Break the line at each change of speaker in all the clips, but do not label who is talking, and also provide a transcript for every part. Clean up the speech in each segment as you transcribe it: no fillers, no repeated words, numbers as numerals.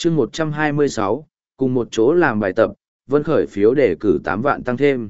chương 126, cùng một chỗ làm bài tập, Vân khởi phiếu để cử 8 vạn tăng thêm.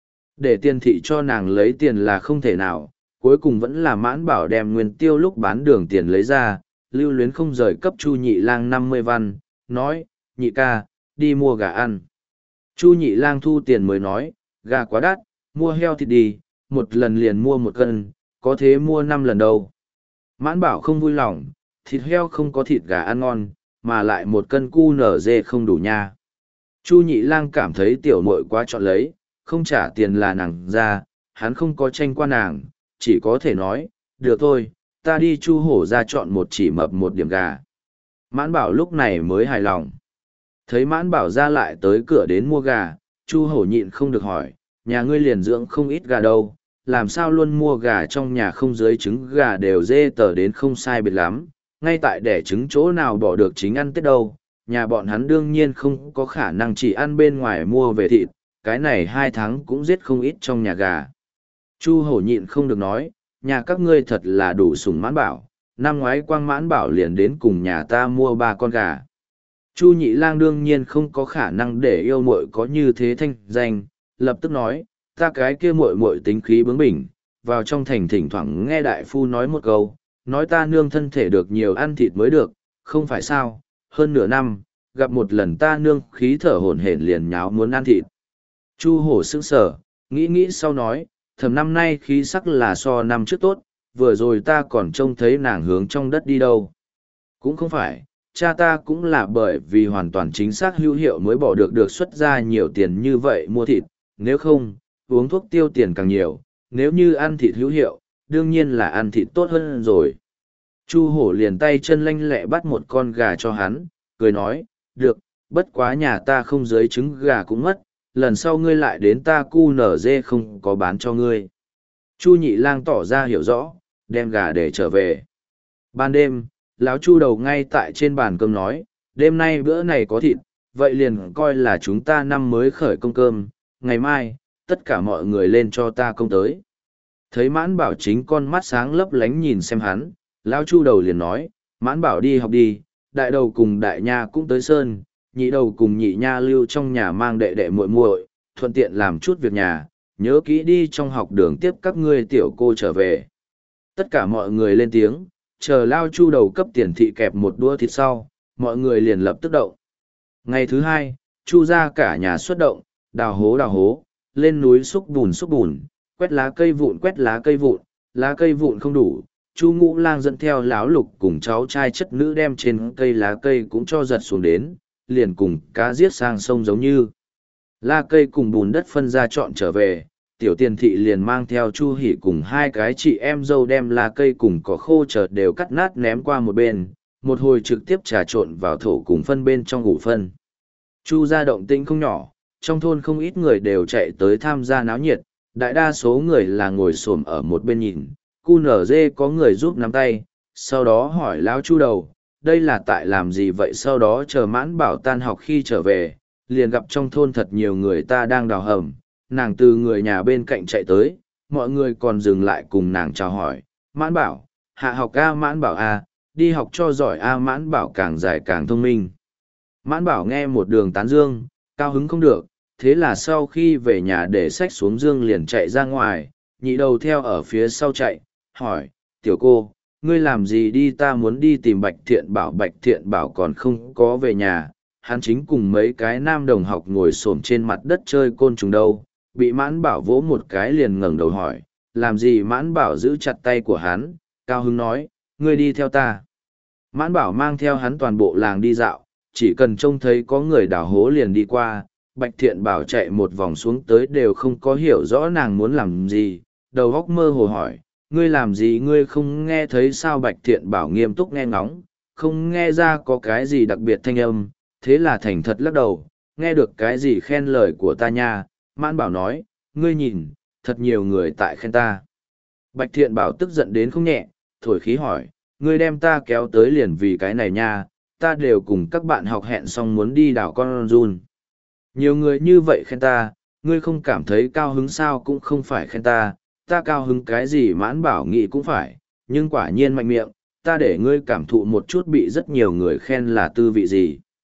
Để tiền thị cho nàng lấy tiền là không thể nào, cuối cùng vẫn là Mãn Bảo đem nguyên tiêu lúc bán đường tiền lấy ra, lưu luyến không rời cấp Chu Nhị Lang 50 văn, nói, nhị ca, đi mua gà ăn. Chu Nhị Lang thu tiền mới nói, gà quá đắt, mua heo thịt đi, một lần liền mua 1 cân, có thế mua 5 lần đâu. Mãn Bảo không vui lòng, thịt heo không có thịt gà ăn ngon, mà lại 1 cân cu nở dê không đủ nha. Chu Nhị Lang cảm thấy tiểu muội quá chọn lấy, không trả tiền là nàng ra, hắn không có tranh qua nàng, chỉ có thể nói, được thôi, ta đi Chu Hổ ra chọn một chỉ mập 1 điểm gà. Mãn Bảo lúc này mới hài lòng. Thấy Mãn Bảo ra lại tới cửa đến mua gà, Chu Hổ nhịn không được hỏi, nhà ngươi liền dưỡng không ít gà đâu, làm sao luôn mua gà trong nhà không dưới trứng gà đều dê tờ đến không sai biệt lắm, ngay tại đẻ trứng chỗ nào bỏ được chính ăn Tết đâu, nhà bọn hắn đương nhiên không có khả năng chỉ ăn bên ngoài mua về thịt, cái này 2 tháng cũng giết không ít trong nhà gà. Chu Hổ nhịn không được nói, nhà các ngươi thật là đủ sủng Mãn Bảo, năm ngoái Quang Mãn Bảo liền đến cùng nhà ta mua 3 con gà. Chu Nhị Lang đương nhiên không có khả năng để yêu muội có như thế thanh danh, lập tức nói, ta cái kia muội muội tính khí bướng bỉnh, vào trong thành thỉnh thoảng nghe đại phu nói một câu, nói ta nương thân thể được nhiều ăn thịt mới được, không phải sao, hơn nửa năm, gặp một lần ta nương khí thở hổn hển liền nháo muốn ăn thịt. Chu Hổ sững sờ, nghĩ sau nói, thầm năm nay khí sắc là so năm trước tốt, vừa rồi ta còn trông thấy nàng hướng trong đất đi đâu. Cũng không phải, cha ta cũng là bởi vì hoàn toàn chính xác hữu hiệu mới bỏ được xuất ra nhiều tiền như vậy mua thịt, nếu không, uống thuốc tiêu tiền càng nhiều, nếu như ăn thịt hữu hiệu, đương nhiên là ăn thịt tốt hơn rồi. Chu Hổ liền tay chân lanh lẹ bắt một con gà cho hắn, cười nói, được, bất quá nhà ta không dưới trứng gà cũng mất, lần sau ngươi lại đến ta cu nở dê không có bán cho ngươi. Chu Nhị Lang tỏ ra hiểu rõ, đem gà để trở về. Ban đêm, lão Chu đầu ngay tại trên bàn cơm nói, đêm nay bữa này có thịt, vậy liền coi là chúng ta năm mới khởi công cơm, ngày mai, tất cả mọi người lên cho ta công tới. Thấy Mãn Bảo chính con mắt sáng lấp lánh nhìn xem hắn, lão Chu đầu liền nói, Mãn Bảo đi học đi, đại đầu cùng đại nha cũng tới sơn, nhị đầu cùng nhị nha lưu trong nhà mang đệ đệ muội muội, thuận tiện làm chút việc nhà, nhớ kỹ đi trong học đường tiếp các ngươi tiểu cô trở về. Tất cả mọi người lên tiếng, chờ lao Chu đầu cấp tiền thị kẹp một đũa thịt sau, mọi người liền lập tức động. Ngày thứ 2, Chu ra cả nhà xuất động, đào hố, lên núi xúc bùn, quét lá cây vụn, lá cây vụn không đủ. Chu Ngũ Lang dẫn theo Lão Lục cùng cháu trai chất nữ đem trên cây lá cây cũng cho giật xuống đến, liền cùng cá giết sang sông giống như. Lá cây cùng bùn đất phân ra chọn trở về, tiểu tiền thị liền mang theo Chu Hỷ cùng 2 cái chị em dâu đem lá cây cùng cỏ khô chợt đều cắt nát ném qua một bên, một hồi trực tiếp trà trộn vào thổ cùng phân bên trong ủ phân. Chu ra động tĩnh không nhỏ, trong thôn không ít người đều chạy tới tham gia náo nhiệt, đại đa số người là ngồi xổm ở một bên nhìn, cu nở dê có người giúp nắm tay, sau đó hỏi lão Chu đầu, đây là tại làm gì vậy, sau đó chờ Mãn Bảo tan học khi trở về, liền gặp trong thôn thật nhiều người ta đang đào hầm, nàng từ người nhà bên cạnh chạy tới, mọi người còn dừng lại cùng nàng chào hỏi, Mãn Bảo, hạ học A, Mãn Bảo A, đi học cho giỏi A, Mãn Bảo càng dài càng thông minh. Mãn Bảo nghe một đường tán dương, cao hứng không được, thế là sau khi về nhà để sách xuống dương liền chạy ra ngoài, nhị đầu theo ở phía sau chạy, hỏi, tiểu cô, ngươi làm gì đi, ta muốn đi tìm Bạch Thiện Bảo còn không có về nhà, hắn chính cùng mấy cái nam đồng học ngồi xổm trên mặt đất chơi côn trùng đâu, bị Mãn Bảo vỗ một cái liền ngẩng đầu hỏi, làm gì. Mãn Bảo giữ chặt tay của hắn, cao hứng nói, ngươi đi theo ta. Mãn Bảo mang theo hắn toàn bộ làng đi dạo, chỉ cần trông thấy có người đào hố liền đi qua, Bạch Thiện Bảo chạy một vòng xuống tới đều không có hiểu rõ nàng muốn làm gì, đầu óc mơ hồ hỏi, ngươi làm gì, ngươi không nghe thấy sao? Bạch Thiện Bảo nghiêm túc nghe ngóng, không nghe ra có cái gì đặc biệt thanh âm, thế là thành thật lắc đầu, nghe được cái gì khen lời của ta nha. Mãn Bảo nói, ngươi nhìn, thật nhiều người tại khen ta. Bạch Thiện Bảo tức giận đến không nhẹ, thổi khí hỏi, ngươi đem ta kéo tới liền vì cái này nha, ta đều cùng các bạn học hẹn xong muốn đi đảo con giun. Nhiều người như vậy khen ta, ngươi không cảm thấy cao hứng sao? Cũng không phải khen ta, ta cao hứng cái gì? Mãn Bảo nghĩ cũng phải, nhưng quả nhiên mạnh miệng, ta để ngươi cảm thụ một chút bị rất nhiều người khen là tư vị gì.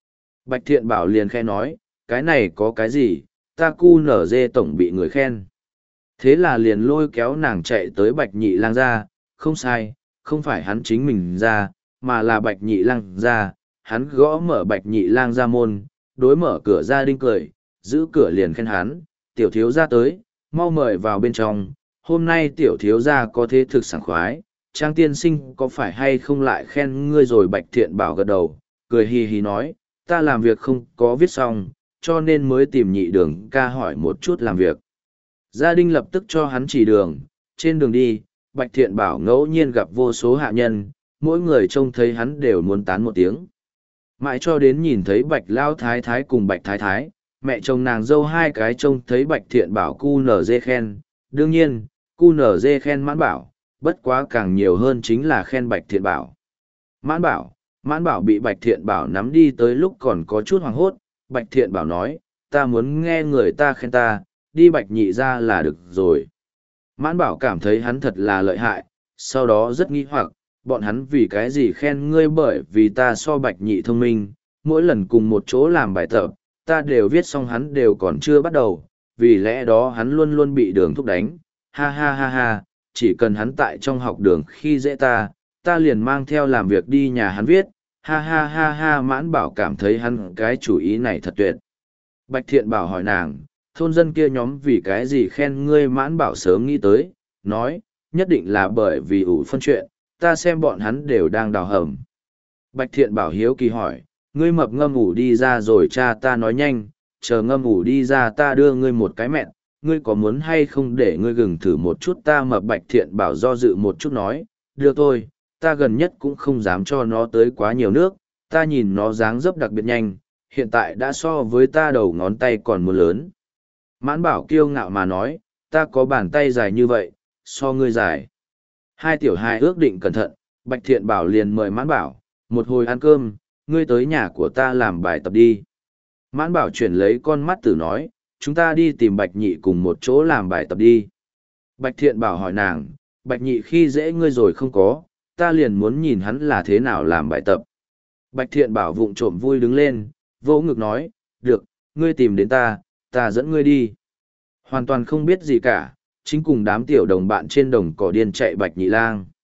Bạch Thiện Bảo liền khe nói, cái này có cái gì, ta cu nở dê tổng bị người khen. Thế là liền lôi kéo nàng chạy tới Bạch Nhị Lang ra, không sai, không phải hắn chính mình ra, mà là Bạch Nhị Lang ra, hắn gõ mở Bạch Nhị Lang ra môn, đối mở cửa ra đinh cười, giữ cửa liền khen hắn, tiểu thiếu gia tới, mau mời vào bên trong, hôm nay tiểu thiếu gia có thế thực sảng khoái, Trang tiên sinh có phải hay không lại khen ngươi rồi? Bạch Thiện Bảo gật đầu, cười hì hì nói, ta làm việc không có viết xong, cho nên mới tìm Nhị Đường ca hỏi một chút làm việc. Gia đình lập tức cho hắn chỉ đường, trên đường đi, Bạch Thiện Bảo ngẫu nhiên gặp vô số hạ nhân, mỗi người trông thấy hắn đều muốn tán một tiếng. Mãi cho đến nhìn thấy Bạch Lao Thái Thái cùng Bạch Thái Thái, mẹ chồng nàng dâu hai cái trông thấy Bạch Thiện Bảo cu nở dê khen, đương nhiên, cu nở dê khen Mãn Bảo, bất quá càng nhiều hơn chính là khen Bạch Thiện Bảo. Mãn Bảo bị Bạch Thiện Bảo nắm đi tới lúc còn có chút hoảng hốt, Bạch Thiện Bảo nói, ta muốn nghe người ta khen ta, đi Bạch Nhị ra là được rồi. Mãn Bảo cảm thấy hắn thật là lợi hại, sau đó rất nghi hoặc, bọn hắn vì cái gì khen ngươi? Bởi vì ta so Bạch Nhị thông minh, mỗi lần cùng một chỗ làm bài tập, ta đều viết xong hắn đều còn chưa bắt đầu, vì lẽ đó hắn luôn luôn bị Đường thúc đánh, ha ha ha ha, chỉ cần hắn tại trong học đường khi dễ ta, ta liền mang theo làm việc đi nhà hắn viết, ha ha ha ha. Mãn Bảo cảm thấy hắn cái chủ ý này thật tuyệt. Bạch Thiện Bảo hỏi nàng, thôn dân kia nhóm vì cái gì khen ngươi? Mãn Bảo sớm nghĩ tới, nói, nhất định là bởi vì ủ phân chuyện, ta xem bọn hắn đều đang đào hầm. Bạch Thiện Bảo hiếu kỳ hỏi, ngươi mập ngâm ủ đi ra rồi? Cha ta nói nhanh, chờ ngâm ủ đi ra ta đưa ngươi một cái mẹn, ngươi có muốn hay không để ngươi gừng thử một chút? Ta mập. Bạch Thiện Bảo do dự một chút nói, được thôi, ta gần nhất cũng không dám cho nó tới quá nhiều nước, ta nhìn nó dáng dấp đặc biệt nhanh, hiện tại đã so với ta đầu ngón tay còn muốn lớn. Mãn Bảo kiêu ngạo mà nói, ta có bàn tay dài như vậy, so ngươi dài. Hai tiểu hài ước định cẩn thận, Bạch Thiện Bảo liền mời Mãn Bảo, một hồi ăn cơm, ngươi tới nhà của ta làm bài tập đi. Mãn Bảo chuyển lấy con mắt tử nói, chúng ta đi tìm Bạch Nhị cùng một chỗ làm bài tập đi. Bạch Thiện Bảo hỏi nàng, Bạch Nhị khi dễ ngươi rồi không có, ta liền muốn nhìn hắn là thế nào làm bài tập. Bạch Thiện Bảo vụng trộm vui đứng lên, vỗ ngực nói, được, ngươi tìm đến ta dẫn ngươi đi. Hoàn toàn không biết gì cả, chính cùng đám tiểu đồng bạn trên đồng cỏ điên chạy Bạch Nhị Lang.